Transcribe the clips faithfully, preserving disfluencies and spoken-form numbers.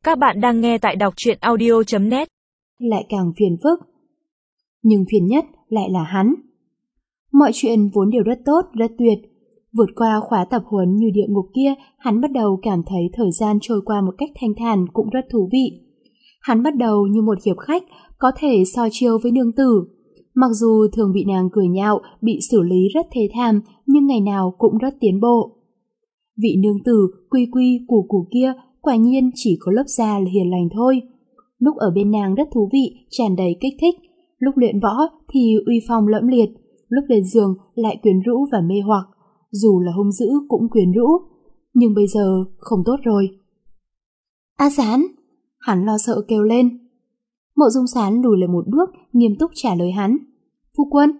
Các bạn đang nghe tại đọc truyện audio chấm net. Lại càng phiền phức. Nhưng phiền nhất lại là hắn. Mọi chuyện vốn đều rất tốt, rất tuyệt. Vượt qua khóa tập huấn như địa ngục kia, hắn bắt đầu cảm thấy thời gian trôi qua một cách thanh thản cũng rất thú vị. Hắn bắt đầu như một hiệp khách, có thể so chiêu với nương tử. Mặc dù thường bị nàng cười nhạo, bị xử lý rất thê thảm, nhưng ngày nào cũng rất tiến bộ. Vị nương tử quy quy củ củ kia quả nhiên chỉ có lớp da là hiền lành thôi. Lúc ở bên nàng rất thú vị, tràn đầy kích thích. Lúc luyện võ thì uy phong lẫm liệt, lúc lên giường lại quyến rũ và mê hoặc. Dù là hung dữ cũng quyến rũ. Nhưng bây giờ không tốt rồi. A Sán! Hắn lo sợ kêu lên. Mộ Dung Sán lùi lại một bước, nghiêm túc trả lời hắn. Phu quân!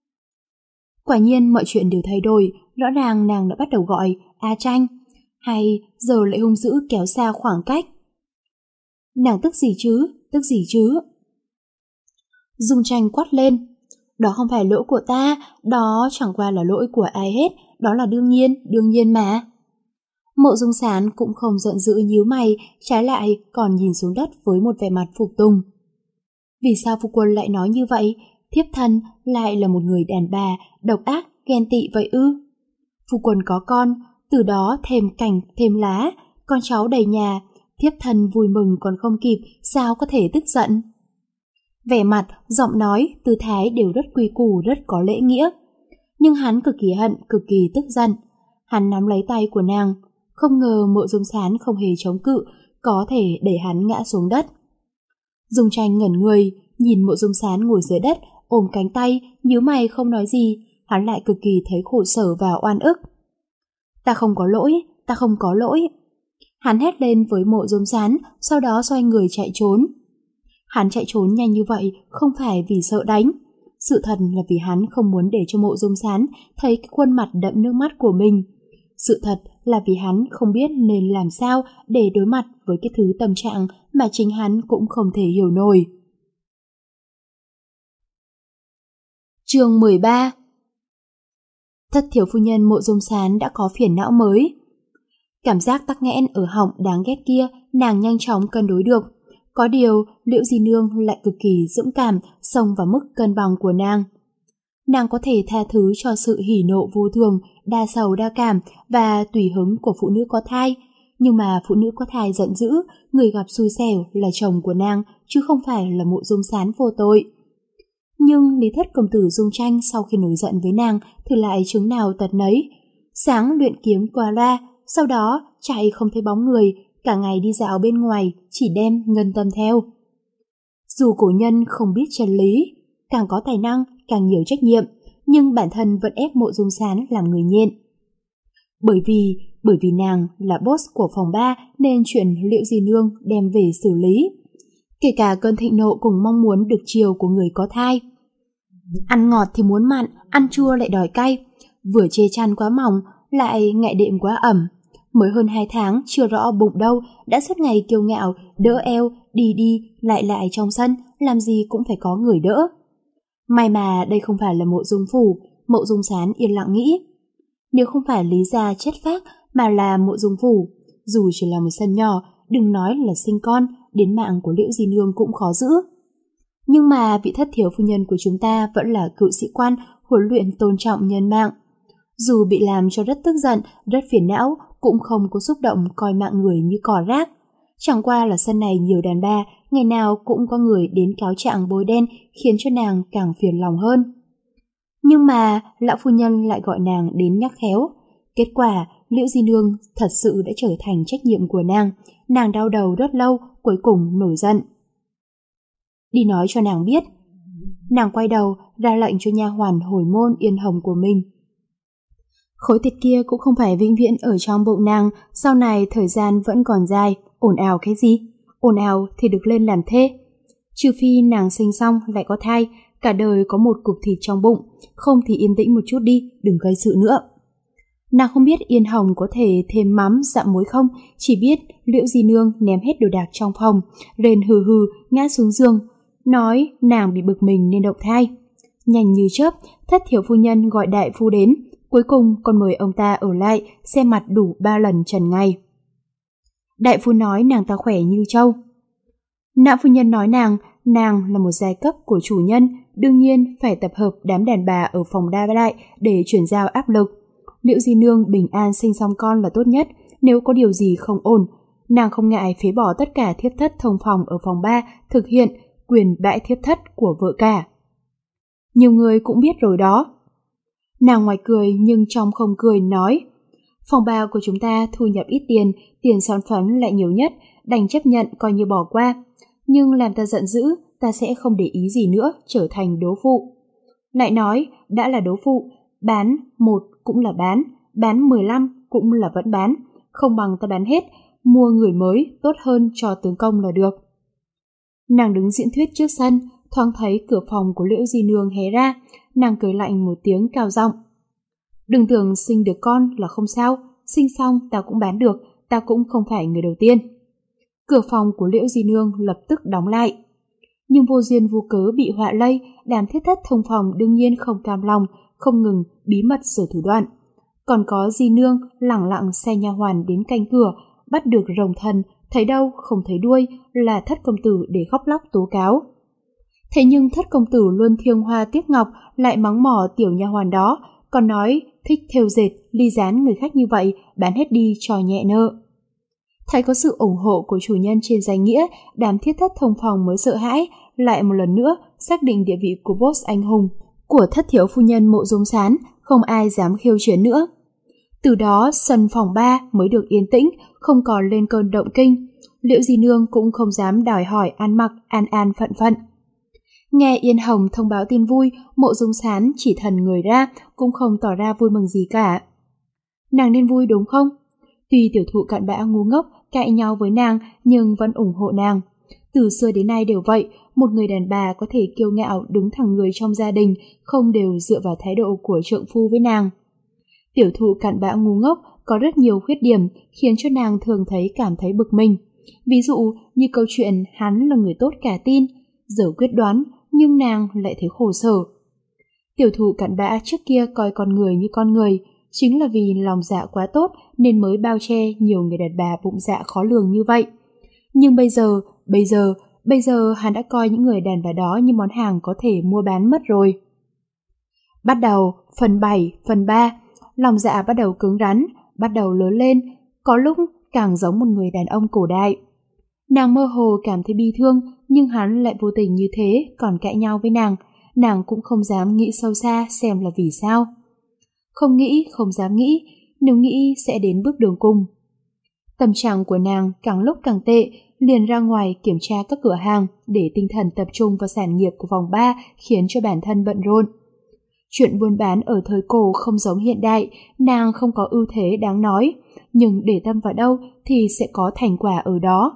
Quả nhiên mọi chuyện đều thay đổi. Rõ ràng nàng đã bắt đầu gọi A Tranh, hay giờ lại hung dữ kéo xa khoảng cách. Nàng tức gì chứ, tức gì chứ? Dung Tranh quát lên. Đó không phải lỗi của ta, đó chẳng qua là lỗi của ai hết, đó là đương nhiên, đương nhiên mà. Mộ Dung Sán cũng không giận dữ nhíu mày, trái lại còn nhìn xuống đất với một vẻ mặt phục tùng. Vì sao phu quân lại nói như vậy? Thiếp thân lại là một người đàn bà, độc ác, ghen tị vậy ư? Phu quân có con, từ đó thêm cành, thêm lá, con cháu đầy nhà, thiếp thân vui mừng còn không kịp, sao có thể tức giận? Vẻ mặt, giọng nói, tư thái đều rất quy củ, rất có lễ nghĩa. Nhưng hắn cực kỳ hận, cực kỳ tức giận. Hắn nắm lấy tay của nàng, không ngờ Mộ Dung Sán không hề chống cự, có thể để hắn ngã xuống đất. Dung Tranh ngẩn người, nhìn Mộ Dung Sán ngồi dưới đất, ôm cánh tay, nhíu mày không nói gì, hắn lại cực kỳ thấy khổ sở và oan ức. Ta không có lỗi, ta không có lỗi. Hắn hét lên với Mộ Dung Sán, sau đó xoay người chạy trốn. Hắn chạy trốn nhanh như vậy không phải vì sợ đánh. Sự thật là vì hắn không muốn để cho Mộ Dung Sán thấy cái khuôn mặt đẫm nước mắt của mình. Sự thật là vì hắn không biết nên làm sao để đối mặt với cái thứ tâm trạng mà chính hắn cũng không thể hiểu nổi. Chương mười ba. Thất thiếu phu nhân Mộ Dung Sán đã có phiền não mới. Cảm giác tắc nghẽn ở họng đáng ghét kia nàng nhanh chóng cân đối được. Có điều Liễu Di Nương lại cực kỳ dũng cảm xông vào mức cân bằng của nàng. Nàng có thể tha thứ cho sự hỉ nộ vô thường, đa sầu đa cảm và tùy hứng của phụ nữ có thai. Nhưng mà phụ nữ có thai giận dữ, người gặp xui xẻo là chồng của nàng chứ không phải là Mộ Dung Sán vô tội. Nhưng Lý Thất công tử Dung Tranh sau khi nổi giận với nàng thì lại chứng nào tật nấy. Sáng luyện kiếm qua loa, sau đó chạy không thấy bóng người, cả ngày đi dạo bên ngoài chỉ đem ngân tâm theo. Dù cổ nhân không biết chân lý, càng có tài năng càng nhiều trách nhiệm, nhưng bản thân vẫn ép Mộ Dung Sán làm người nhện. Bởi vì, bởi vì nàng là boss của phòng ba nên chuyện Liễu Di Nương đem về xử lý. Kể cả cơn thịnh nộ cùng mong muốn được chiều của người có thai. Ăn ngọt thì muốn mặn, ăn chua lại đòi cay, vừa chê chăn quá mỏng, lại ngại đệm quá ẩm. Mới hơn hai tháng, chưa rõ bụng đâu, đã suốt ngày kiêu ngạo, đỡ eo, đi đi, lại lại trong sân, làm gì cũng phải có người đỡ. May mà đây không phải là Mộ Dung phủ, Mộ Dung Sán yên lặng nghĩ. Nếu không phải Lý gia chất phác mà là Mộ Dung phủ, dù chỉ là một sân nhỏ, đừng nói là sinh con, đến mạng của Liễu Di Nương cũng khó giữ. Nhưng mà vị thất thiếu phu nhân của chúng ta vẫn là cựu sĩ quan huấn luyện tôn trọng nhân mạng. Dù bị làm cho rất tức giận, rất phiền não, cũng không có xúc động coi mạng người như cỏ rác. Chẳng qua là sân này nhiều đàn bà, ngày nào cũng có người đến cáo trạng bôi đen khiến cho nàng càng phiền lòng hơn. Nhưng mà lão phu nhân lại gọi nàng đến nhắc khéo. Kết quả Liễu Di Nương thật sự đã trở thành trách nhiệm của nàng. Nàng đau đầu rất lâu, cuối cùng nổi giận. Đi nói cho nàng biết. Nàng quay đầu ra lệnh cho nha hoàn hồi môn Yên Hồng của mình. Khối thịt kia cũng không phải vĩnh viễn ở trong bụng nàng, sau này thời gian vẫn còn dài. Ồn ào cái gì? Ồn ào thì được lên làm thê. Trừ phi nàng sinh xong lại có thai, cả đời có một cục thịt trong bụng, không thì yên tĩnh một chút đi, đừng gây sự nữa. Nàng không biết Yên Hồng có thể thêm mắm dặm muối không, chỉ biết Liễu Di Nương ném hết đồ đạc trong phòng, rên hừ hừ ngã xuống giường, nói nàng bị bực mình nên động thai. Nhanh như chớp, thất thiếu phu nhân gọi đại phu đến, cuối cùng còn mời ông ta ở lại xem mặt đủ ba lần trần ngày. Đại phu nói nàng ta khỏe như trâu. Nạm phu nhân nói nàng, nàng là một giai cấp của chủ nhân, đương nhiên phải tập hợp đám đàn bà ở phòng đa đại để chuyển giao áp lực. Liễu Di Nương bình an sinh xong con là tốt nhất, nếu có điều gì không ổn, nàng không ngại phế bỏ tất cả thiếp thất thông phòng ở phòng ba, thực hiện quyền bãi thiếp thất của vợ cả. Nhiều người cũng biết rồi đó. Nàng ngoài cười nhưng trong không cười nói, phòng ba của chúng ta thu nhập ít tiền, tiền son phấn lại nhiều nhất, đành chấp nhận coi như bỏ qua. Nhưng làm ta giận dữ, ta sẽ không để ý gì nữa, trở thành đố phụ. Lại nói, đã là đố phụ, bán một cũng là bán, bán mười lăm cũng là vẫn bán, không bằng ta bán hết, mua người mới tốt hơn cho tướng công là được. Nàng đứng diễn thuyết trước sân, thoáng thấy cửa phòng của Liễu Di Nương hé ra, nàng cười lạnh một tiếng cao giọng. Đừng tưởng sinh được con là không sao, sinh xong ta cũng bán được, ta cũng không phải người đầu tiên. Cửa phòng của Liễu Di Nương lập tức đóng lại. Nhưng vô duyên vô cớ bị họa lây, đám thiết thất thông phòng đương nhiên không cam lòng, không ngừng bí mật sử thủ đoạn. Còn có Di Nương lẳng lặng sai nha hoàn đến canh cửa, bắt được rồng thần, thấy đâu không thấy đuôi, là Thất công tử để khóc lóc tố cáo. Thế nhưng Thất công tử luôn thiêng hoa tiếc ngọc, lại mắng mỏ tiểu nha hoàn đó, còn nói thích thêu dệt, ly gián người khách như vậy, bán hết đi cho nhẹ nợ. Thấy có sự ủng hộ của chủ nhân trên danh nghĩa, đám thiết thất thông phòng mới sợ hãi, lại một lần nữa xác định địa vị của boss anh hùng, của thất thiếu phu nhân Mộ Dung Sán, không ai dám khiêu chiến nữa. Từ đó sân phòng ba mới được yên tĩnh, không còn lên cơn động kinh. Liễu Di Nương cũng không dám đòi hỏi ăn mặc an an phận phận. Nghe Yên Hồng thông báo tin vui, Mộ Dung Sán chỉ thần người ra, cũng không tỏ ra vui mừng gì cả. Nàng nên vui đúng không? Tuy tiểu thụ cặn bã ngu ngốc cãi nhau với nàng nhưng vẫn ủng hộ nàng. Từ xưa đến nay đều vậy, một người đàn bà có thể kiêu ngạo đứng thẳng người trong gia đình, không đều dựa vào thái độ của trượng phu với nàng. Tiểu thụ cặn bã ngu ngốc có rất nhiều khuyết điểm khiến cho nàng thường thấy cảm thấy bực mình. Ví dụ như câu chuyện hắn là người tốt cả tin, giờ quyết đoán nhưng nàng lại thấy khổ sở. Tiểu thụ cặn bã trước kia coi con người như con người, chính là vì lòng dạ quá tốt nên mới bao che nhiều người đàn bà bụng dạ khó lường như vậy. Nhưng bây giờ, bây giờ, bây giờ hắn đã coi những người đàn bà đó như món hàng có thể mua bán mất rồi. Bắt đầu, phần bảy, phần ba, lòng dạ bắt đầu cứng rắn, bắt đầu lớn lên, có lúc càng giống một người đàn ông cổ đại. Nàng mơ hồ cảm thấy bi thương, nhưng hắn lại vô tình như thế còn cãi nhau với nàng, nàng cũng không dám nghĩ sâu xa xem là vì sao. Không nghĩ, không dám nghĩ, nếu nghĩ sẽ đến bước đường cùng. Tâm trạng của nàng càng lúc càng tệ, liền ra ngoài kiểm tra các cửa hàng để tinh thần tập trung vào sản nghiệp của vòng ba khiến cho bản thân bận rộn. Chuyện buôn bán ở thời cổ không giống hiện đại, nàng không có ưu thế đáng nói, nhưng để tâm vào đâu thì sẽ có thành quả ở đó.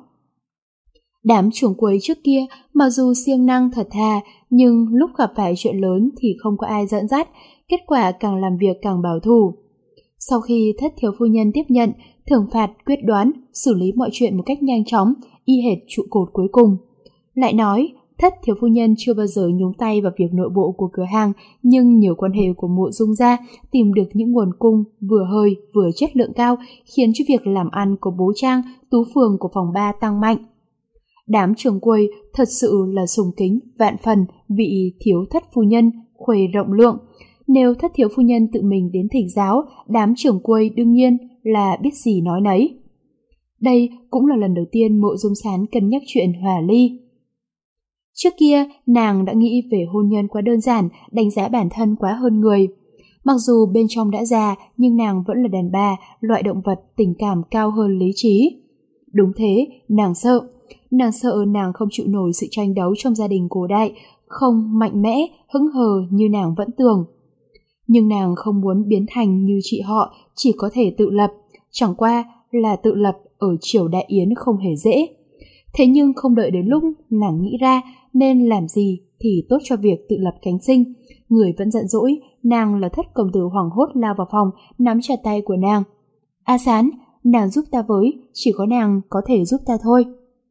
Đám chuồng quấy trước kia mặc dù siêng năng thật thà, nhưng lúc gặp phải chuyện lớn thì không có ai dẫn dắt, kết quả càng làm việc càng bảo thủ. Sau khi Thất thiếu phu nhân tiếp nhận, thưởng phạt quyết đoán, xử lý mọi chuyện một cách nhanh chóng, y hệt trụ cột cuối cùng. Lại nói, Thất thiếu phu nhân chưa bao giờ nhúng tay vào việc nội bộ của cửa hàng, nhưng nhiều quan hệ của Mộ Dung gia tìm được những nguồn cung vừa hơi vừa chất lượng cao, khiến cho việc làm ăn của bố Trang, Tú Phường của phòng ba tăng mạnh. Đám trường quầy thật sự là sùng kính vạn phần vị thiếu thất phu nhân khuê rộng lượng. Nếu Thất thiếu phu nhân tự mình đến thỉnh giáo, đám trưởng quầy đương nhiên là biết gì nói nấy. Đây cũng là lần đầu tiên Mộ Dung Sán cân nhắc chuyện hòa ly. Trước kia, nàng đã nghĩ về hôn nhân quá đơn giản, đánh giá bản thân quá hơn người. Mặc dù bên trong đã già, nhưng nàng vẫn là đàn bà, loại động vật tình cảm cao hơn lý trí. Đúng thế, nàng sợ. Nàng sợ nàng không chịu nổi sự tranh đấu trong gia đình cổ đại, không mạnh mẽ, hững hờ như nàng vẫn tưởng. Nhưng nàng không muốn biến thành như chị họ, chỉ có thể tự lập, chẳng qua là tự lập ở triều Đại Yến không hề dễ. Thế nhưng không đợi đến lúc nàng nghĩ ra nên làm gì thì tốt cho việc tự lập cánh sinh. Người vẫn giận dỗi, nàng là Thất công tử hoảng hốt lao vào phòng, nắm chặt tay của nàng. A Sán, nàng giúp ta với, chỉ có nàng có thể giúp ta thôi.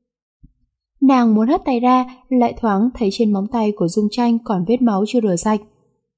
Nàng muốn hất tay ra, lại thoáng thấy trên móng tay của Dung Tranh còn vết máu chưa rửa sạch.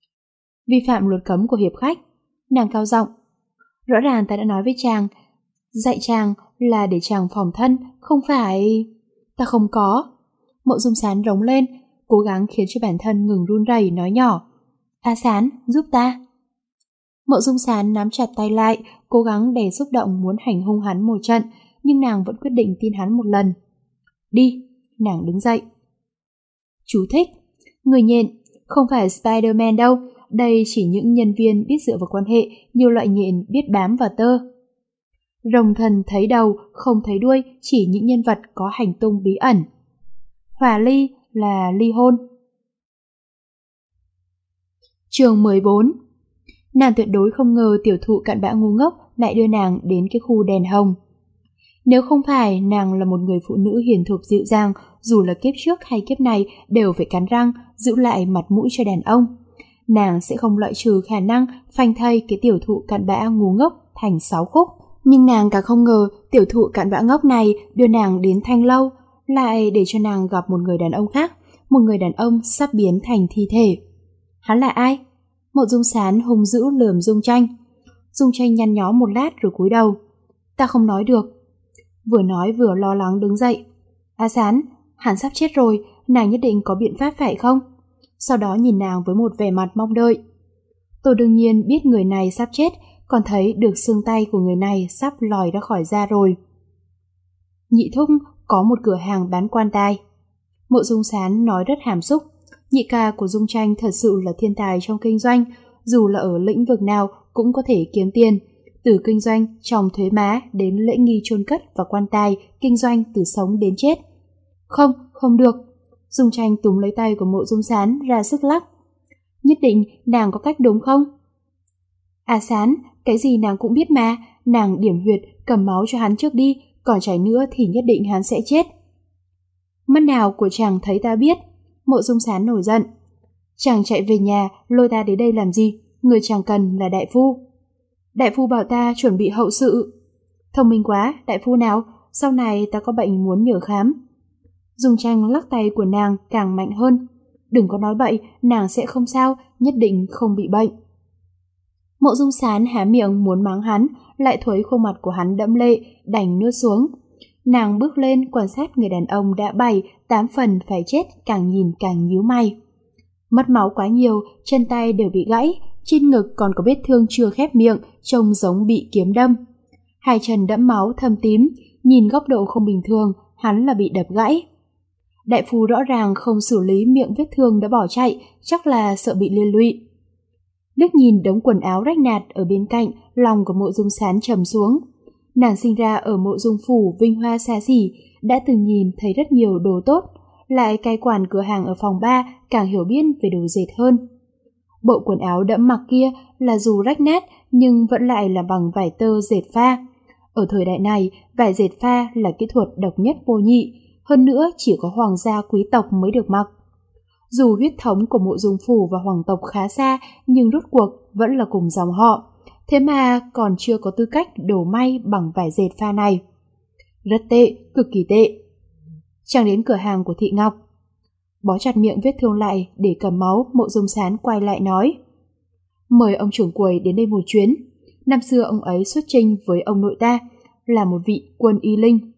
Vi phạm luật cấm của hiệp khách. Nàng cao giọng. Rõ ràng ta đã nói với chàng, Dạy chàng là để chàng phòng thân, không phải... Ta không có. Mộ Dung Sán rống lên, cố gắng khiến cho bản thân ngừng run rẩy, nói nhỏ. A Sán, giúp ta. Mộ Dung Sán nắm chặt tay lại, cố gắng đè xúc động muốn hành hung hắn một trận, nhưng nàng vẫn quyết định tin hắn một lần. Đi, nàng đứng dậy. Chú thích, người nhện, không phải Spider-Man đâu, đây chỉ những nhân viên biết dựa vào quan hệ, nhiều loại nhện biết bám vào tơ. Rồng thần thấy đầu, không thấy đuôi, chỉ những nhân vật có hành tung bí ẩn. Hòa ly là ly hôn. Chương mười bốn. Nàng tuyệt đối không ngờ tiểu thụ cặn bã ngu ngốc lại đưa nàng đến cái khu đèn hồng. Nếu không phải nàng là một người phụ nữ hiền thục dịu dàng, dù là kiếp trước hay kiếp này đều phải cắn răng, giữ lại mặt mũi cho đàn ông, nàng sẽ không loại trừ khả năng phanh thây cái tiểu thụ cặn bã ngu ngốc thành sáu khúc. Nhưng nàng càng không ngờ tiểu thụ cặn bã ngốc này đưa nàng đến Thanh Lâu, lại để cho nàng gặp một người đàn ông khác, một người đàn ông sắp biến thành thi thể. Hắn là ai? Mộ Dung Sán hung dữ lườm Dung Tranh. Dung Tranh nhăn nhó một lát rồi cúi đầu. Ta không nói được. Vừa nói vừa lo lắng đứng dậy. A Sán, hắn sắp chết rồi, nàng nhất định có biện pháp phải không? Sau đó nhìn nàng với một vẻ mặt mong đợi. Tôi đương nhiên biết người này sắp chết, còn thấy được xương tay của người này sắp lòi ra khỏi da rồi. Nhị thúc có một cửa hàng bán quan tài. Mộ Dung Sán nói rất hàm xúc. Nhị ca của Dung Tranh thật sự là thiên tài trong kinh doanh, dù là ở lĩnh vực nào cũng có thể kiếm tiền. Từ kinh doanh trong thuế má đến lễ nghi chôn cất và quan tài, kinh doanh từ sống đến chết. Không, không được. Dung Tranh túm lấy tay của Mộ Dung Sán ra sức lắc. Nhất định nàng có cách đúng không? À Sán, cái gì nàng cũng biết mà, nàng điểm huyệt cầm máu cho hắn trước đi, còn chảy nữa thì nhất định hắn sẽ chết. Mắt nào của chàng thấy ta biết? Mộ Dung Sán nổi giận. Chàng chạy về nhà lôi ta đến đây làm gì? Người chàng cần là đại phu. Đại phu bảo ta chuẩn bị hậu sự. Thông minh quá, đại phu nào? Sau này ta có bệnh muốn nhờ khám. Dung Tranh lắc tay của nàng càng mạnh hơn. Đừng có nói bậy, nàng sẽ không sao, nhất định không bị bệnh. Mộ Dung Sán há miệng muốn mắng hắn, lại thấy khuôn mặt của hắn đẫm lệ, đành nuốt xuống. Nàng bước lên quan sát người đàn ông đã bảy, tám phần phải chết, càng nhìn càng nhíu mày. Mất máu quá nhiều, chân tay đều bị gãy, trên ngực còn có vết thương chưa khép miệng, trông giống bị kiếm đâm. Hai chân đẫm máu thâm tím, nhìn góc độ không bình thường, hắn là bị đập gãy. Đại phu rõ ràng không xử lý miệng vết thương đã bỏ chạy, chắc là sợ bị liên lụy. Liếc nhìn đống quần áo rách nạt ở bên cạnh, lòng của Mộ Dung Sán trầm xuống. Nàng sinh ra ở Mộ Dung phủ vinh hoa xa xỉ, đã từng nhìn thấy rất nhiều đồ tốt, lại cai quản cửa hàng ở phòng ba, càng hiểu biết về đồ dệt hơn. Bộ quần áo đẫm mặc kia là dù rách nát nhưng vẫn lại là bằng vải tơ dệt pha. Ở thời đại này, vải dệt pha là kỹ thuật độc nhất vô nhị, hơn nữa chỉ có hoàng gia quý tộc mới được mặc. Dù huyết thống của Mộ Dung phủ và hoàng tộc khá xa, nhưng rốt cuộc vẫn là cùng dòng họ, thế mà còn chưa có tư cách đổ may bằng vải dệt pha này. Rất tệ, cực kỳ tệ. Chàng đến cửa hàng của Thị Ngọc. Bó chặt miệng vết thương lại để cầm máu, Mộ Dung Sán quay lại nói. Mời ông trưởng quầy đến đây một chuyến. Năm xưa ông ấy xuất chinh với ông nội ta, là một vị quân y linh.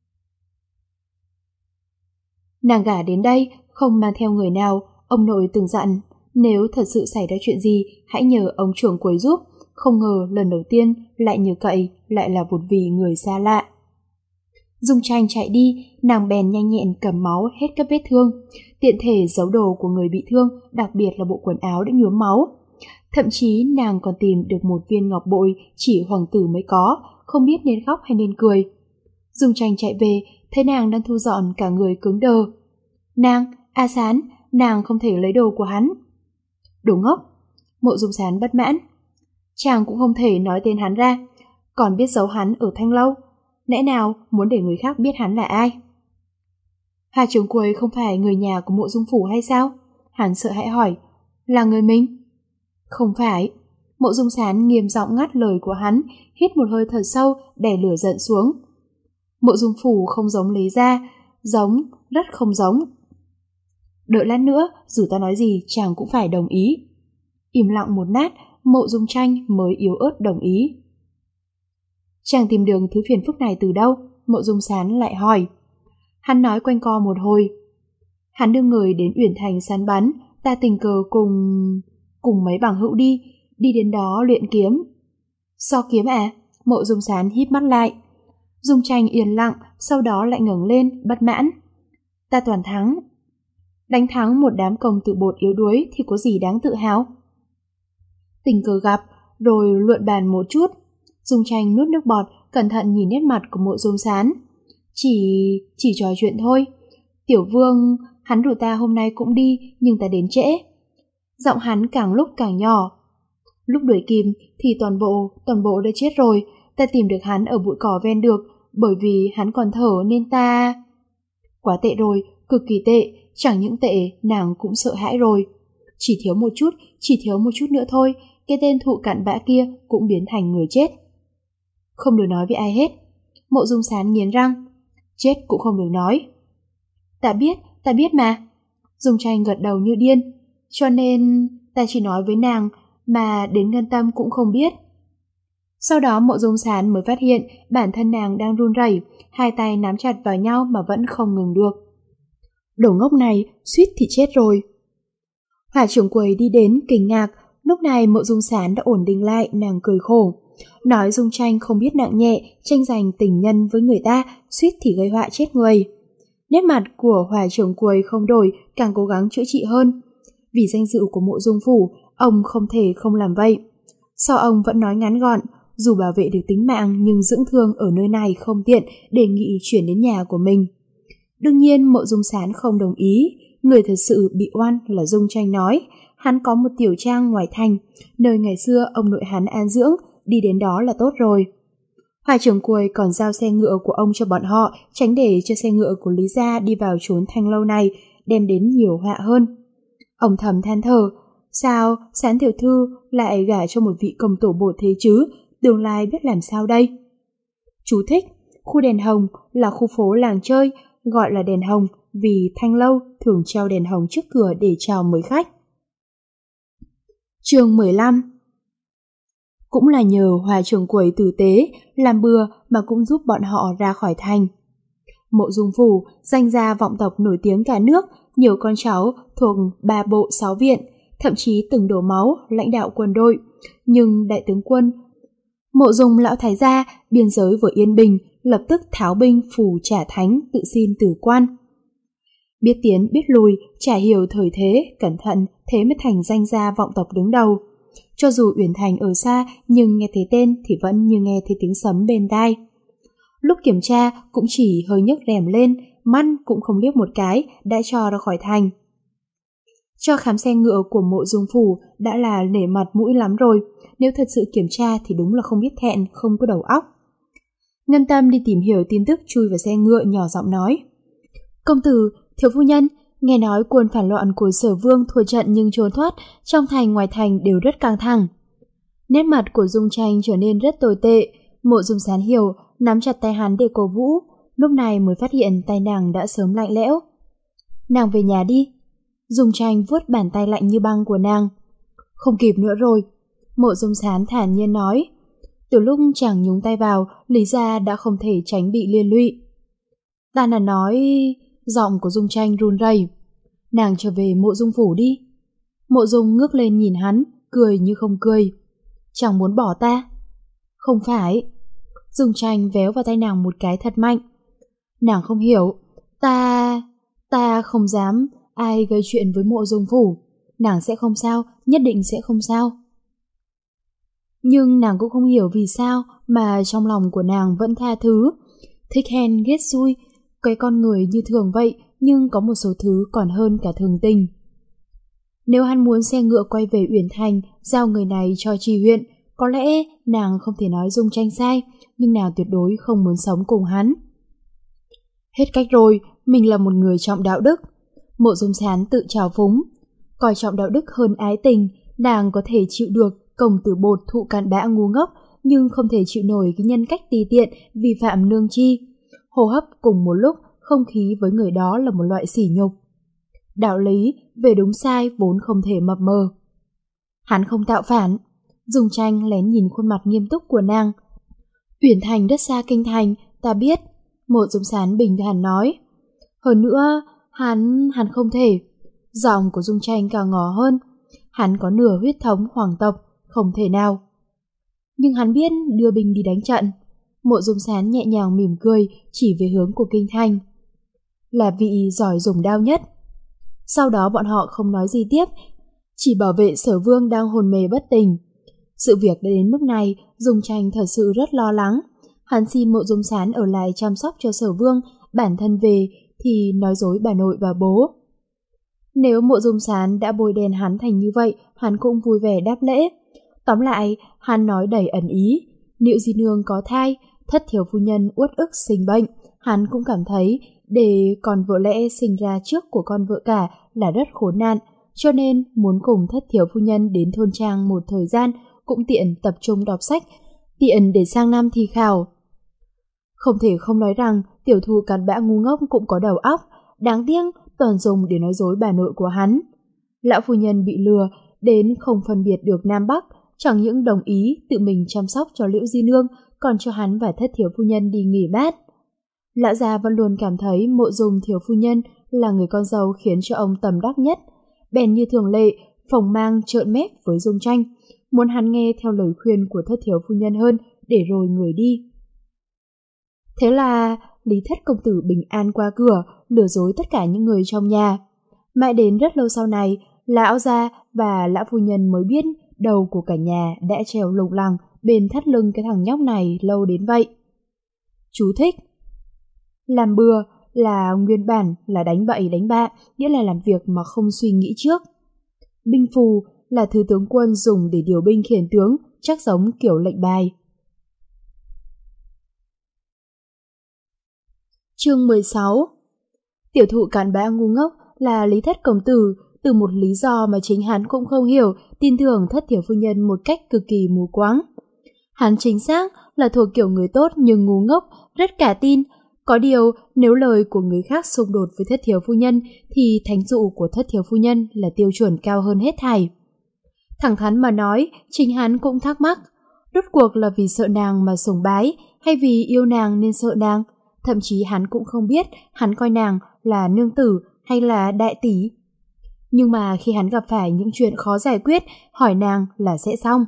Nàng gả đến đây không mang theo người nào, ông nội từng dặn, nếu thật sự xảy ra chuyện gì, hãy nhờ ông trưởng quầy giúp. Không ngờ lần đầu tiên lại nhờ cậy, lại là một vì người xa lạ. Dung Tranh chạy đi, nàng bèn nhanh nhẹn cầm máu hết các vết thương, tiện thể giấu đồ của người bị thương, đặc biệt là bộ quần áo đã nhuốm máu. Thậm chí nàng còn tìm được một viên ngọc bội chỉ hoàng tử mới có, không biết nên khóc hay nên cười. Dung Tranh chạy về, thấy nàng đang thu dọn cả người cứng đờ. Nàng, A Sán, nàng không thể lấy đồ của hắn. Đồ ngốc. Mộ Dung Sán bất mãn. Chàng cũng không thể nói tên hắn ra, còn biết giấu hắn ở Thanh Lâu. Lẽ nào muốn để người khác biết hắn là ai? Hà trưởng quầy không phải người nhà của Mộ Dung phủ hay sao? Hắn sợ hãi hỏi. Là người mình? Không phải. Mộ Dung Sán nghiêm giọng ngắt lời của hắn, hít một hơi thật sâu, đè lửa giận xuống. Mộ Dung phủ không giống Lý gia, giống, rất không giống. Đợi lát nữa, dù ta nói gì chàng cũng phải đồng ý. Im lặng một lát, Mộ Dung Tranh mới yếu ớt đồng ý. Chàng tìm được thứ phiền phức này từ đâu? Mộ Dung Sán lại hỏi. Hắn nói quanh co một hồi. Hắn đưa người đến Uyển Thành săn bắn, ta tình cờ cùng... cùng mấy bằng hữu đi, đi đến đó luyện kiếm. So kiếm à? Mộ Dung Sán híp mắt lại. Dung Tranh yên lặng, sau đó lại ngẩng lên, bất mãn. Ta toàn thắng. Đánh thắng một đám công tử bột yếu đuối thì có gì đáng tự hào? Tình cờ gặp, rồi luận bàn một chút. Dung Tranh nuốt nước bọt, cẩn thận nhìn nét mặt của Mộ Dung Sán. Chỉ... chỉ trò chuyện thôi. Tiểu Vương, hắn rủ ta hôm nay cũng đi, nhưng ta đến trễ. Giọng hắn càng lúc càng nhỏ. Lúc đuổi kịp thì toàn bộ, toàn bộ đã chết rồi. Ta tìm được hắn ở bụi cỏ ven được, bởi vì hắn còn thở nên ta... Quá tệ rồi, cực kỳ tệ, chẳng những tệ, nàng cũng sợ hãi rồi. Chỉ thiếu một chút, chỉ thiếu một chút nữa thôi, cái tên thụ cặn bã kia cũng biến thành người chết. Không được nói với ai hết. Mộ Dung Sán nghiến răng. Chết cũng không được nói. Ta biết, ta biết mà. Dung Tranh gật đầu như điên. Cho nên ta chỉ nói với nàng, mà đến Ngân Tâm cũng không biết. Sau đó Mộ Dung Sán mới phát hiện bản thân nàng đang run rẩy, hai tay nắm chặt vào nhau mà vẫn không ngừng được. Đồ ngốc này, suýt thì chết rồi. Hỏa trưởng quầy đi đến kinh ngạc, lúc này Mộ Dung Sán đã ổn định lại, nàng cười khổ. Nói Dung Tranh không biết nặng nhẹ, tranh giành tình nhân với người ta, suýt thì gây họa chết người. Nét mặt của Hỏa trưởng quầy không đổi, càng cố gắng chữa trị hơn. Vì danh dự của Mộ Dung phủ, ông không thể không làm vậy. Sau ông vẫn nói ngắn gọn, dù bảo vệ được tính mạng nhưng dưỡng thương ở nơi này không tiện, đề nghị chuyển đến nhà của mình. Đương nhiên Mộ Dung Sán không đồng ý, người thật sự bị oan là Dung Tranh nói. Hắn có một tiểu trang ngoài thành, nơi ngày xưa ông nội hắn an dưỡng, đi đến đó là tốt rồi. Hoài trưởng quầy còn giao xe ngựa của ông cho bọn họ, tránh để cho xe ngựa của Lý gia đi vào chốn thanh lâu này, đem đến nhiều họa hơn. Ông thầm than thở, sao Sán tiểu thư lại gả cho một vị công tổ bột thế chứ, tương lai biết làm sao đây? Chú thích, khu đèn hồng là khu phố làng chơi, gọi là đèn hồng vì thanh lâu thường treo đèn hồng trước cửa để chào mời khách. Chương mười lăm. Cũng là nhờ Hòa trưởng quầy tử tế, làm bừa mà cũng giúp bọn họ ra khỏi thành. Mộ Dung phủ, danh gia vọng tộc nổi tiếng cả nước, nhiều con cháu thuộc ba bộ sáu viện, thậm chí từng đổ máu lãnh đạo quân đội. Nhưng đại tướng quân Mộ Dung lão thái gia, biên giới vừa yên bình, lập tức tháo binh phủ trả thánh, tự xin tử quan. Biết tiến biết lùi, chả hiểu thời thế, cẩn thận, thế mới thành danh gia vọng tộc đứng đầu. Cho dù Uyển Thành ở xa, nhưng nghe thấy tên thì vẫn như nghe thấy tiếng sấm bên tai. Lúc kiểm tra cũng chỉ hơi nhấc rèm lên, mắt cũng không liếc một cái, đã cho ra khỏi thành. Cho khám xe ngựa của Mộ Dung phủ đã là nể mặt mũi lắm rồi, nếu thật sự kiểm tra thì đúng là không biết thẹn, không có đầu óc. Ngân Tâm đi tìm hiểu tin tức chui vào xe ngựa, nhỏ giọng nói. Công tử, thiếu phu nhân, nghe nói quân phản loạn của Sở Vương thua trận nhưng trốn thoát, trong thành ngoài thành đều rất căng thẳng. Nét mặt của Dung Tranh trở nên rất tồi tệ. Mộ Dung Sán hiểu, nắm chặt tay hắn để cổ vũ, lúc này mới phát hiện tay nàng đã sớm lạnh lẽo. Nàng về nhà đi. Dung Tranh vuốt bàn tay lạnh như băng của nàng. Không kịp nữa rồi. Mộ Dung Sán thản nhiên nói. Từ lúc chàng nhúng tay vào, Lý gia đã không thể tránh bị liên lụy. Ta là nói... Giọng của Dung Tranh run rẩy. Nàng trở về Mộ Dung phủ đi. Mộ Dung ngước lên nhìn hắn, cười như không cười. Chàng muốn bỏ ta? Không phải. Dung Tranh véo vào tay nàng một cái thật mạnh. Nàng không hiểu. Ta... Ta không dám ai gây chuyện với Mộ Dung phủ. Nàng sẽ không sao, nhất định sẽ không sao. Nhưng nàng cũng không hiểu vì sao mà trong lòng của nàng vẫn tha thứ. Thích hèn ghét xui, cái con người như thường vậy, nhưng có một số thứ còn hơn cả thường tình. Nếu hắn muốn xe ngựa quay về Uyển Thành, giao người này cho Tri huyện, có lẽ nàng không thể nói Dung Tranh sai, nhưng nàng tuyệt đối không muốn sống cùng hắn. Hết cách rồi, mình là một người trọng đạo đức. Mộ Dung Sán tự trào phúng. Coi trọng đạo đức hơn ái tình, nàng có thể chịu được công tử bột thụ cặn bã ngu ngốc, nhưng không thể chịu nổi cái nhân cách tùy tiện, vi phạm nương chi. Hô hấp cùng một lúc, không khí với người đó là một loại sỉ nhục. Đạo lý về đúng sai vốn không thể mập mờ. Hắn không tạo phản. Dung Tranh lén nhìn khuôn mặt nghiêm túc của nàng. Uyển Thành rất xa kinh thành, ta biết, Mộ Dung Sán bình thản nói. Hơn nữa, hắn, hắn không thể. Giọng của Dung Tranh càng ngỏ hơn. Hắn có nửa huyết thống hoàng tộc, không thể nào. Nhưng hắn biết đưa binh đi đánh trận. Mộ Dung Sán nhẹ nhàng mỉm cười, chỉ về hướng của kinh thành. Là vị giỏi dùng đao nhất. Sau đó bọn họ không nói gì tiếp, chỉ bảo vệ Sở Vương đang hồn mê bất tỉnh. Sự việc đã đến mức này, Dung Tranh thật sự rất lo lắng. Hắn xin Mộ Dung Sán ở lại chăm sóc cho Sở Vương, bản thân về thì nói dối bà nội và bố. Nếu Mộ Dung Sán đã bôi đen hắn thành như vậy, hắn cũng vui vẻ đáp lễ. Tóm lại, hắn nói đầy ẩn ý. Niệu Di Nương có thai, Thất Thiếu Phu Nhân uất ức sinh bệnh. Hắn cũng cảm thấy để con vợ lẽ sinh ra trước của con vợ cả là rất khốn nạn, cho nên muốn cùng Thất Thiếu Phu Nhân đến thôn trang một thời gian, cũng tiện tập trung đọc sách, tiện để sang năm thi khảo. Không thể không nói rằng tiểu thư cặn bã ngu ngốc cũng có đầu óc, đáng tiếc toàn dùng để nói dối bà nội của hắn. Lão phu nhân bị lừa đến không phân biệt được Nam Bắc, chẳng những đồng ý tự mình chăm sóc cho Liễu Di Nương, còn cho hắn và Thất Thiếu Phu Nhân đi nghỉ mát. Lão già vẫn luôn cảm thấy Mộ Dung Thiếu Phu Nhân là người con dâu khiến cho ông tầm đắc nhất, bèn như thường lệ phồng mang trợn mép với Dung Tranh, muốn hắn nghe theo lời khuyên của Thất Thiếu Phu Nhân hơn để rồi người đi. Thế là Lý Thất công tử bình an qua cửa, lừa dối tất cả những người trong nhà. Mãi đến rất lâu sau này, lão gia và lão phu nhân mới biết đầu của cả nhà đã trèo lủng lẳng bên thắt lưng cái thằng nhóc này lâu đến vậy. Chú thích: làm bừa là nguyên bản là đánh bậy đánh bạ, nghĩa là làm việc mà không suy nghĩ trước. Binh phù là thứ tướng quân dùng để điều binh khiển tướng, chắc giống kiểu lệnh bài. Chương mười sáu. Tiểu thụ cặn bã ngu ngốc là Lý Thất công tử, từ một lý do mà chính hắn cũng không hiểu, tin tưởng Thất Thiếu Phu Nhân một cách cực kỳ mù quáng. Hắn chính xác là thuộc kiểu người tốt nhưng ngu ngốc, rất cả tin. Có điều, nếu lời của người khác xung đột với Thất Thiếu Phu Nhân thì thánh dụ của Thất Thiếu Phu Nhân là tiêu chuẩn cao hơn hết thảy. Thẳng thắn mà nói, chính hắn cũng thắc mắc, rốt cuộc là vì sợ nàng mà sùng bái hay vì yêu nàng nên sợ nàng. Thậm chí hắn cũng không biết hắn coi nàng là nương tử hay là đại tỷ. Nhưng mà khi hắn gặp phải những chuyện khó giải quyết, hỏi nàng là sẽ xong.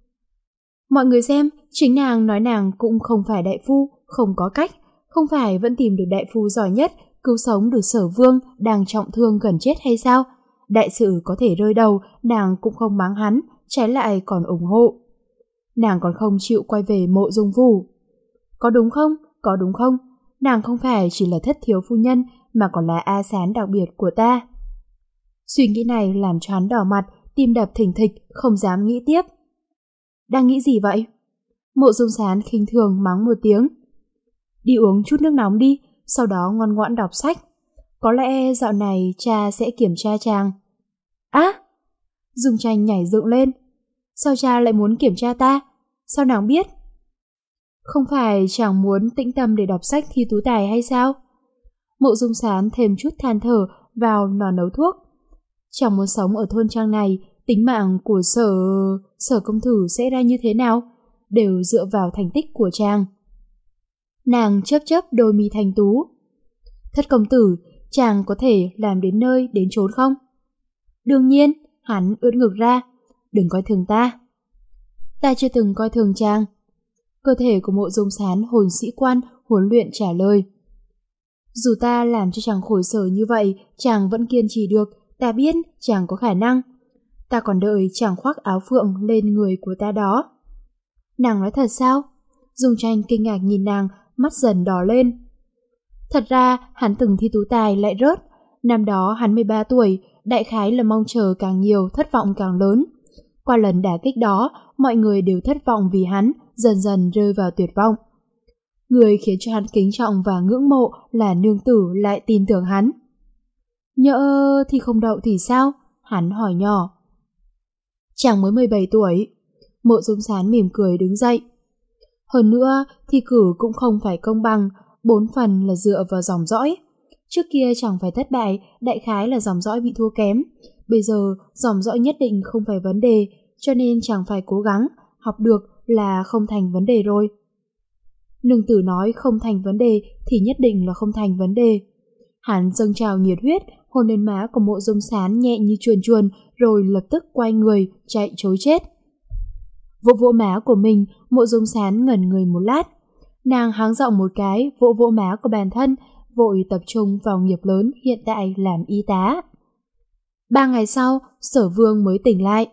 Mọi người xem, chính nàng nói nàng cũng không phải đại phu, không có cách, không phải vẫn tìm được đại phu giỏi nhất, cứu sống được Sở Vương đang trọng thương gần chết hay sao? Đại sự có thể rơi đầu, nàng cũng không mắng hắn, trái lại còn ủng hộ. Nàng còn không chịu quay về Mộ Dung Phủ. Có đúng không? Có đúng không? Nàng không phải chỉ là Thất Thiếu Phu Nhân mà còn là A Sán đặc biệt của ta. Suy nghĩ này làm cho hắn đỏ mặt, tim đập thình thịch, không dám nghĩ tiếp. Đang nghĩ gì vậy? Mộ Dung Sán khinh thường mắng một tiếng. Đi uống chút nước nóng đi, sau đó ngoan ngoãn đọc sách. Có lẽ dạo này cha sẽ kiểm tra chàng. Á! Dung Tranh nhảy dựng lên. Sao cha lại muốn kiểm tra ta? Sao nàng biết? Không phải chàng muốn tĩnh tâm để đọc sách thi tú tài hay sao? Mộ Dung Sán thêm chút than thở vào nò nấu thuốc. Chàng muốn sống ở thôn trang này, tính mạng của sở... sở công tử sẽ ra như thế nào? Đều dựa vào thành tích của chàng. Nàng chớp chớp đôi mi thanh tú. Thất công tử, chàng có thể làm đến nơi đến chốn không? Đương nhiên, hắn ưỡn ngực ra. Đừng coi thường ta. Ta chưa từng coi thường chàng. Cơ thể của Mộ Dung Sán hồn sĩ quan huấn luyện trả lời. Dù ta làm cho chàng khổ sở như vậy, chàng vẫn kiên trì được. Ta biết chàng có khả năng. Ta còn đợi chàng khoác áo phượng lên người của ta đó. Nàng nói thật sao? Dung Tranh kinh ngạc nhìn nàng, mắt dần đỏ lên. Thật ra hắn từng thi tú tài lại rớt. Năm đó hắn mười ba tuổi, đại khái là mong chờ càng nhiều, thất vọng càng lớn. Qua lần đả kích đó, mọi người đều thất vọng vì hắn, dần dần rơi vào tuyệt vọng. Người khiến cho hắn kính trọng và ngưỡng mộ là nương tử lại tin tưởng hắn. Nhỡ thì không đậu thì sao? Hắn hỏi nhỏ. Chàng mới mười bảy tuổi. Mộ Dung Sán mỉm cười đứng dậy. Hơn nữa, thi cử cũng không phải công bằng, bốn phần là dựa vào dòng dõi. Trước kia chẳng phải thất bại, đại khái là dòng dõi bị thua kém. Bây giờ, dòng dõi nhất định không phải vấn đề, cho nên chẳng phải cố gắng, học được là không thành vấn đề rồi. Nương tử nói không thành vấn đề thì nhất định là không thành vấn đề. Hắn dâng trào nhiệt huyết, hôn lên má của Mộ Dung Sán nhẹ như chuồn chuồn, rồi lập tức quay người, chạy trối chết. Vỗ vỗ má của mình, Mộ Dung Sán ngẩn người một lát. Nàng háng giọng một cái, vỗ vỗ má của bản thân, vội tập trung vào nghiệp lớn hiện tại làm y tá. Ba ngày sau, Sở Vương mới tỉnh lại.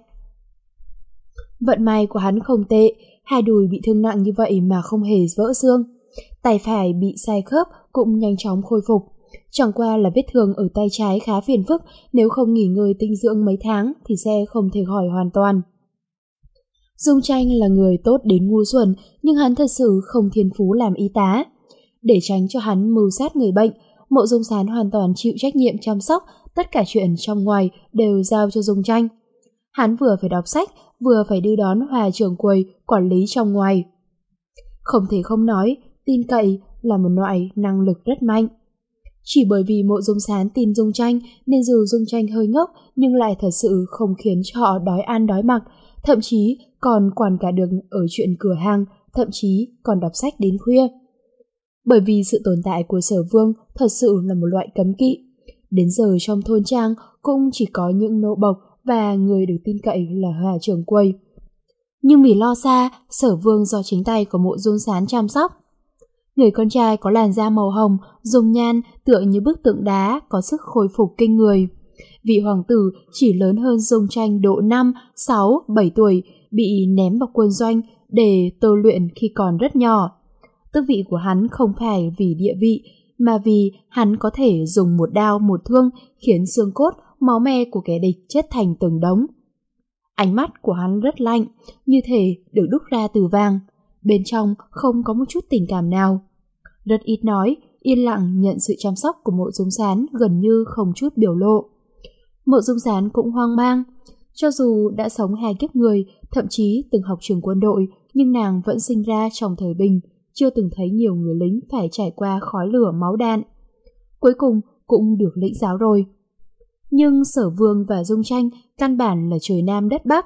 Vận may của hắn không tệ, hai đùi bị thương nặng như vậy mà không hề vỡ xương. Tay phải bị sai khớp cũng nhanh chóng khôi phục. Chẳng qua là vết thương ở tay trái khá phiền phức, nếu không nghỉ ngơi tinh dưỡng mấy tháng thì sẽ không thể khỏi hoàn toàn. Dung Tranh là người tốt đến ngu xuẩn, nhưng hắn thật sự không thiên phú làm y tá. Để tránh cho hắn mưu sát người bệnh, Mộ Dung Sán hoàn toàn chịu trách nhiệm chăm sóc, tất cả chuyện trong ngoài đều giao cho Dung Tranh. Hắn vừa phải đọc sách, vừa phải đưa đón Hòa trưởng quầy, quản lý trong ngoài. Không thể không nói, tin cậy là một loại năng lực rất mạnh. Chỉ bởi vì Mộ Dung Sán tin Dung Tranh nên dù Dung Tranh hơi ngốc nhưng lại thật sự không khiến cho họ đói ăn đói mặc, thậm chí còn quản cả được ở chuyện cửa hàng, thậm chí còn đọc sách đến khuya. Bởi vì sự tồn tại của Sở Vương thật sự là một loại cấm kỵ. Đến giờ trong thôn trang cũng chỉ có những nô bộc và người được tin cậy là Hòa trưởng quầy. Nhưng vì lo xa, Sở Vương do chính tay của Mộ Dung Sán chăm sóc. Người con trai có làn da màu hồng, dung nhan tựa như bức tượng đá, có sức khôi phục kinh người. Vị hoàng tử chỉ lớn hơn Dung Tranh độ năm, sáu, bảy tuổi, bị ném vào quân doanh để tôi luyện khi còn rất nhỏ. Tước vị của hắn không phải vì địa vị, mà vì hắn có thể dùng một đao một thương khiến xương cốt, máu me của kẻ địch chết thành từng đống. Ánh mắt của hắn rất lạnh, như thể được đúc ra từ vàng. Bên trong không có một chút tình cảm nào. Rất ít nói, yên lặng nhận sự chăm sóc của Mộ Dung Sán, gần như không chút biểu lộ. Mộ Dung Sán cũng hoang mang. Cho dù đã sống hai kiếp người, thậm chí từng học trường quân đội, nhưng nàng vẫn sinh ra trong thời bình, chưa từng thấy nhiều người lính phải trải qua khói lửa máu đạn. Cuối cùng cũng được lĩnh giáo rồi. Nhưng Sở Vương và Dung Tranh căn bản là trời Nam đất Bắc.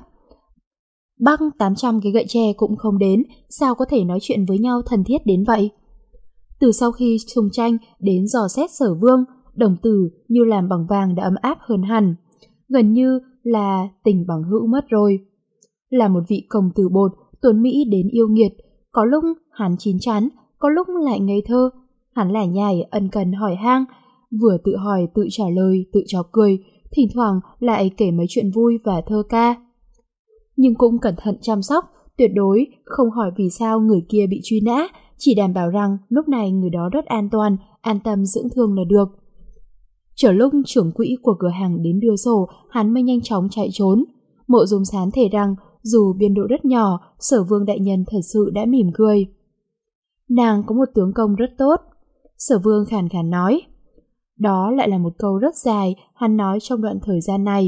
Băng tám trăm cái gậy tre cũng không đến, sao có thể nói chuyện với nhau thân thiết đến vậy? Từ sau khi Dung Tranh đến dò xét Sở Vương, đồng tử như làm bằng vàng đã ấm áp hơn hẳn, gần như là tình bằng hữu mất rồi. Là một vị công tử bột, tuấn Mỹ đến yêu nghiệt, có lúc hắn chín chắn, có lúc lại ngây thơ, hắn lải nhải ân cần hỏi han, vừa tự hỏi tự trả lời, tự trò cười, thỉnh thoảng lại kể mấy chuyện vui và thơ ca. Nhưng cũng cẩn thận chăm sóc, tuyệt đối không hỏi vì sao người kia bị truy nã, chỉ đảm bảo rằng lúc này người đó rất an toàn, an tâm dưỡng thương là được. Chờ lúc trưởng quỹ của cửa hàng đến đưa sổ, hắn mới nhanh chóng chạy trốn. Mộ Dung Sán thề rằng dù biên độ rất nhỏ, Sở Vương đại nhân thật sự đã mỉm cười. Nàng có một tướng công rất tốt. Sở Vương khàn khàn nói. Đó lại là một câu rất dài, hắn nói trong đoạn thời gian này.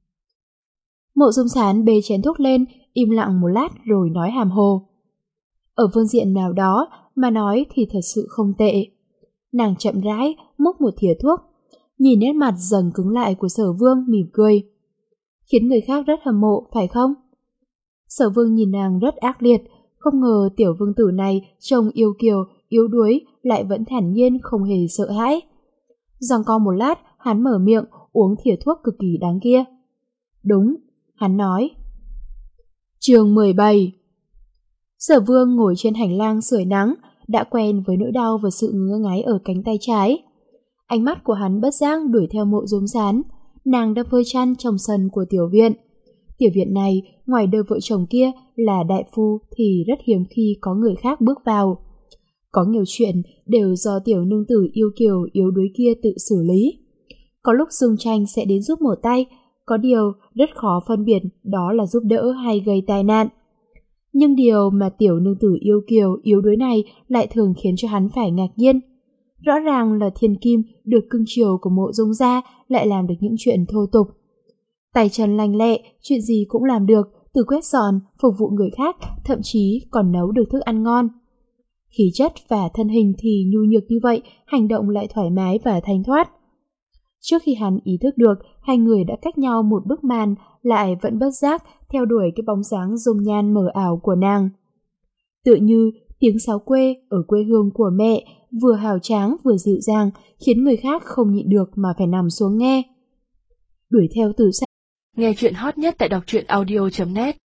Mộ Dung Sán bê chén thuốc lên, im lặng một lát rồi nói hàm hồ. Ở phương diện nào đó mà nói thì thật sự không tệ. Nàng chậm rãi múc một thìa thuốc, nhìn nét mặt dần cứng lại của Sở Vương mỉm cười. Khiến người khác rất hâm mộ, phải không? Sở Vương nhìn nàng rất ác liệt, không ngờ tiểu vương tử này trông yêu kiều, yếu đuối lại vẫn thản nhiên không hề sợ hãi. Giằng co một lát, hắn mở miệng uống thìa thuốc cực kỳ đáng kia. Đúng, hắn nói. Chương mười bảy. Sở Vương ngồi trên hành lang sưởi nắng, đã quen với nỗi đau và sự ngứa ngáy ở cánh tay trái. Ánh mắt của hắn bất giác đuổi theo Mộ Dung Sán. Nàng đang phơi chăn trong sân của tiểu viện. Tiểu viện này, ngoài đôi vợ chồng kia là đại phu thì rất hiếm khi có người khác bước vào. Có nhiều chuyện đều do tiểu nương tử yêu kiều yếu đuối kia tự xử lý. Có lúc Dung Tranh sẽ đến giúp một tay, có điều rất khó phân biệt đó là giúp đỡ hay gây tai nạn. Nhưng điều mà tiểu nương tử yêu kiều yếu đuối này lại thường khiến cho hắn phải ngạc nhiên. Rõ ràng là thiên kim được cưng chiều của Mộ Dung gia lại làm được những chuyện thô tục. Tay chân lanh lẹ, chuyện gì cũng làm được, từ quét dọn, phục vụ người khác, thậm chí còn nấu được thức ăn ngon. Khí chất và thân hình thì nhu nhược như vậy, hành động lại thoải mái và thanh thoát. Trước khi hắn ý thức được, hai người đã cách nhau một bức màn, lại vẫn bất giác theo đuổi cái bóng dáng dung nhan mờ ảo của nàng. Tựa như Tiếng sáo quê ở quê hương của mẹ vừa hào tráng vừa dịu dàng, khiến người khác không nhịn được mà phải nằm xuống nghe. Đuổi theo từ xa. Nghe chuyện hot nhất tại đọc truyện audio chấm net.